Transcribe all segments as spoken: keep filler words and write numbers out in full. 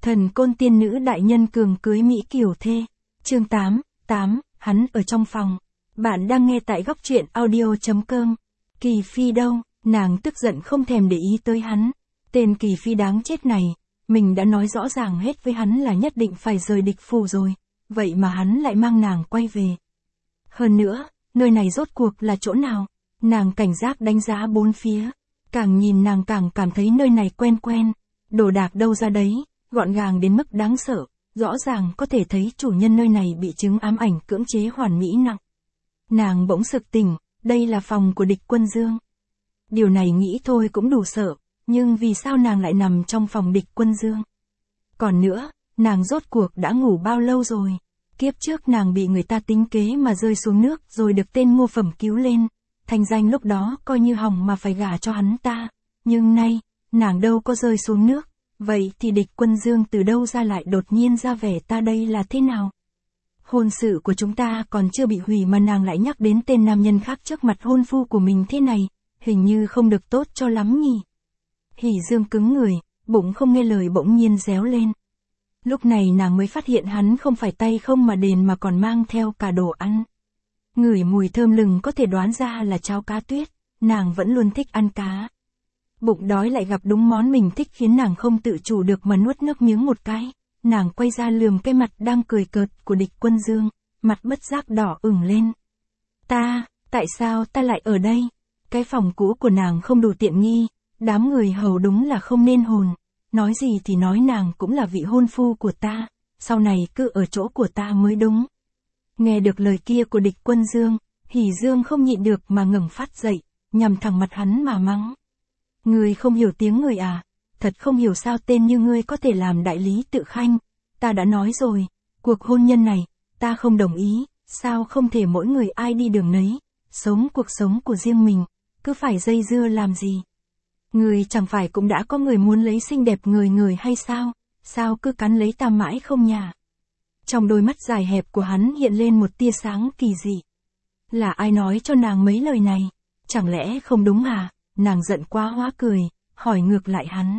Thần côn tiên nữ đại nhân cường cưới Mỹ Kiều thê. Chương tám, tám, hắn ở trong phòng. Bạn đang nghe tại góc truyện audio chấm com. Kỳ Phi đâu, nàng tức giận không thèm để ý tới hắn. Tên Kỳ Phi đáng chết này, mình đã nói rõ ràng hết với hắn là nhất định phải rời địch phủ rồi, vậy mà hắn lại mang nàng quay về. Hơn nữa, nơi này rốt cuộc là chỗ nào? Nàng cảnh giác đánh giá bốn phía, càng nhìn nàng càng cảm thấy nơi này quen quen, đồ đạc đâu ra đấy, gọn gàng đến mức đáng sợ, rõ ràng có thể thấy chủ nhân nơi này bị chứng ám ảnh cưỡng chế hoàn mỹ nặng. Nàng bỗng sực tỉnh, đây là phòng của địch quân Dương. Điều này nghĩ thôi cũng đủ sợ, nhưng vì sao nàng lại nằm trong phòng địch quân Dương? Còn nữa, nàng rốt cuộc đã ngủ bao lâu rồi? Kiếp trước nàng bị người ta tính kế mà rơi xuống nước rồi được tên Ngô Phẩm cứu lên, thành danh lúc đó coi như hỏng mà phải gả cho hắn ta, nhưng nay, nàng đâu có rơi xuống nước, vậy thì địch quân Dương từ đâu ra lại đột nhiên ra vẻ ta đây là thế nào? Hôn sự của chúng ta còn chưa bị hủy mà nàng lại nhắc đến tên nam nhân khác trước mặt hôn phu của mình thế này, hình như không được tốt cho lắm nhỉ. Hỉ Dương cứng người, bụng không nghe lời bỗng nhiên réo lên. Lúc này nàng mới phát hiện hắn không phải tay không mà đền mà còn mang theo cả đồ ăn. Ngửi mùi thơm lừng có thể đoán ra là cháo cá tuyết, nàng vẫn luôn thích ăn cá. Bụng đói lại gặp đúng món mình thích khiến nàng không tự chủ được mà nuốt nước miếng một cái. Nàng quay ra lườm cái mặt đang cười cợt của địch quân Dương, mặt bất giác đỏ ửng lên. Ta, tại sao ta lại ở đây? Cái phòng cũ của nàng không đủ tiện nghi, đám người hầu đúng là không nên hồn. Nói gì thì nói nàng cũng là vị hôn phu của ta, sau này cứ ở chỗ của ta mới đúng. Nghe được lời kia của địch quân Dương, Hỉ Dương không nhịn được mà ngẩng phát dậy, nhằm thẳng mặt hắn mà mắng. Ngươi không hiểu tiếng người à? Thật không hiểu sao tên như ngươi có thể làm đại lý tự khanh. Ta đã nói rồi, cuộc hôn nhân này, ta không đồng ý, sao không thể mỗi người ai đi đường nấy, sống cuộc sống của riêng mình, cứ phải dây dưa làm gì? Ngươi chẳng phải cũng đã có người muốn lấy xinh đẹp người người hay sao? Sao cứ cắn lấy ta mãi không nhả? Trong đôi mắt dài hẹp của hắn hiện lên một tia sáng kỳ dị. Là ai nói cho nàng mấy lời này? Chẳng lẽ không đúng à? Nàng giận quá hóa cười, hỏi ngược lại hắn.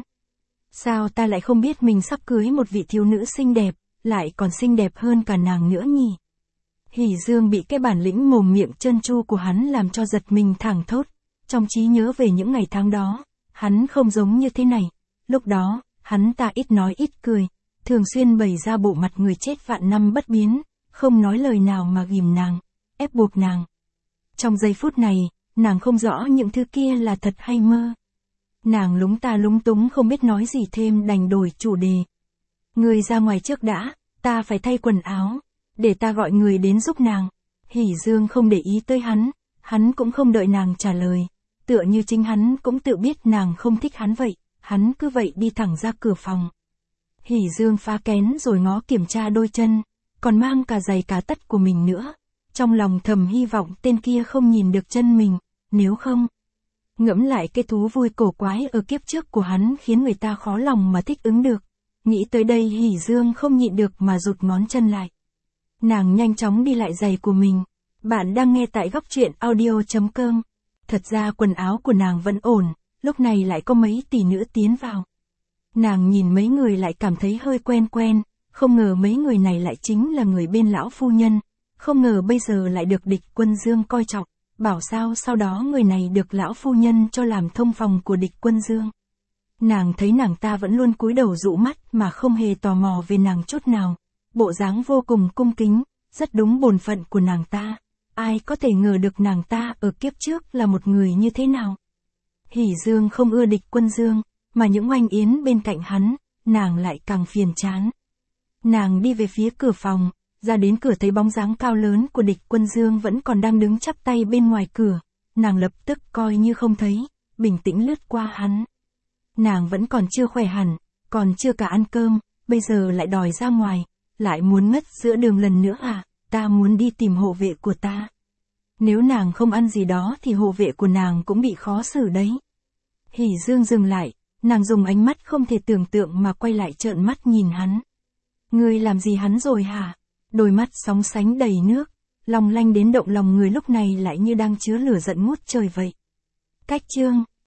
Sao ta lại không biết mình sắp cưới một vị thiếu nữ xinh đẹp, lại còn xinh đẹp hơn cả nàng nữa nhỉ? Hỉ Dương bị cái bản lĩnh mồm miệng trơn tru của hắn làm cho giật mình thẳng thốt. Trong trí nhớ về những ngày tháng đó, hắn không giống như thế này. Lúc đó, hắn ta ít nói ít cười, thường xuyên bày ra bộ mặt người chết vạn năm bất biến, không nói lời nào mà ghìm nàng, ép buộc nàng. Trong giây phút này, nàng không rõ những thứ kia là thật hay mơ. Nàng lúng ta lúng túng không biết nói gì thêm đành đổi chủ đề. Người ra ngoài trước đã, ta phải thay quần áo, để ta gọi người đến giúp nàng. Hỉ Dương không để ý tới hắn, hắn cũng không đợi nàng trả lời, tựa như chính hắn cũng tự biết nàng không thích hắn vậy, hắn cứ vậy đi thẳng ra cửa phòng. Hỉ Dương phá kén rồi ngó kiểm tra đôi chân, còn mang cả giày cá tất của mình nữa. Trong lòng thầm hy vọng tên kia không nhìn được chân mình, nếu không. Ngẫm lại cái thú vui cổ quái ở kiếp trước của hắn khiến người ta khó lòng mà thích ứng được. Nghĩ tới đây Hỉ Dương không nhịn được mà rụt ngón chân lại. Nàng nhanh chóng đi lại giày của mình. Bạn đang nghe tại góc truyện audio chấm com. Thật ra quần áo của nàng vẫn ổn, lúc này lại có mấy tỷ nữ tiến vào. Nàng nhìn mấy người lại cảm thấy hơi quen quen, không ngờ mấy người này lại chính là người bên lão phu nhân. Không ngờ bây giờ lại được địch quân Dương coi trọng, bảo sao sau đó người này được lão phu nhân cho làm thông phòng của địch quân Dương. Nàng thấy nàng ta vẫn luôn cúi đầu dụ mắt mà không hề tò mò về nàng chút nào, bộ dáng vô cùng cung kính, rất đúng bổn phận của nàng ta. Ai có thể ngờ được nàng ta ở kiếp trước là một người như thế nào. Hỉ Dương không ưa địch quân Dương, mà những oanh yến bên cạnh hắn, nàng lại càng phiền chán. Nàng đi về phía cửa phòng. Ra đến cửa thấy bóng dáng cao lớn của địch quân Dương vẫn còn đang đứng chắp tay bên ngoài cửa, nàng lập tức coi như không thấy, bình tĩnh lướt qua hắn. Nàng vẫn còn chưa khỏe hẳn, còn chưa cả ăn cơm, bây giờ lại đòi ra ngoài, lại muốn ngất giữa đường lần nữa à, ta muốn đi tìm hộ vệ của ta. Nếu nàng không ăn gì đó thì hộ vệ của nàng cũng bị khó xử đấy. Hỉ Dương dừng lại, nàng dùng ánh mắt không thể tưởng tượng mà quay lại trợn mắt nhìn hắn. Ngươi làm gì hắn rồi hả? Đôi mắt sóng sánh đầy nước, long lanh đến động lòng người lúc này lại như đang chứa lửa giận ngút trời vậy. Cách chương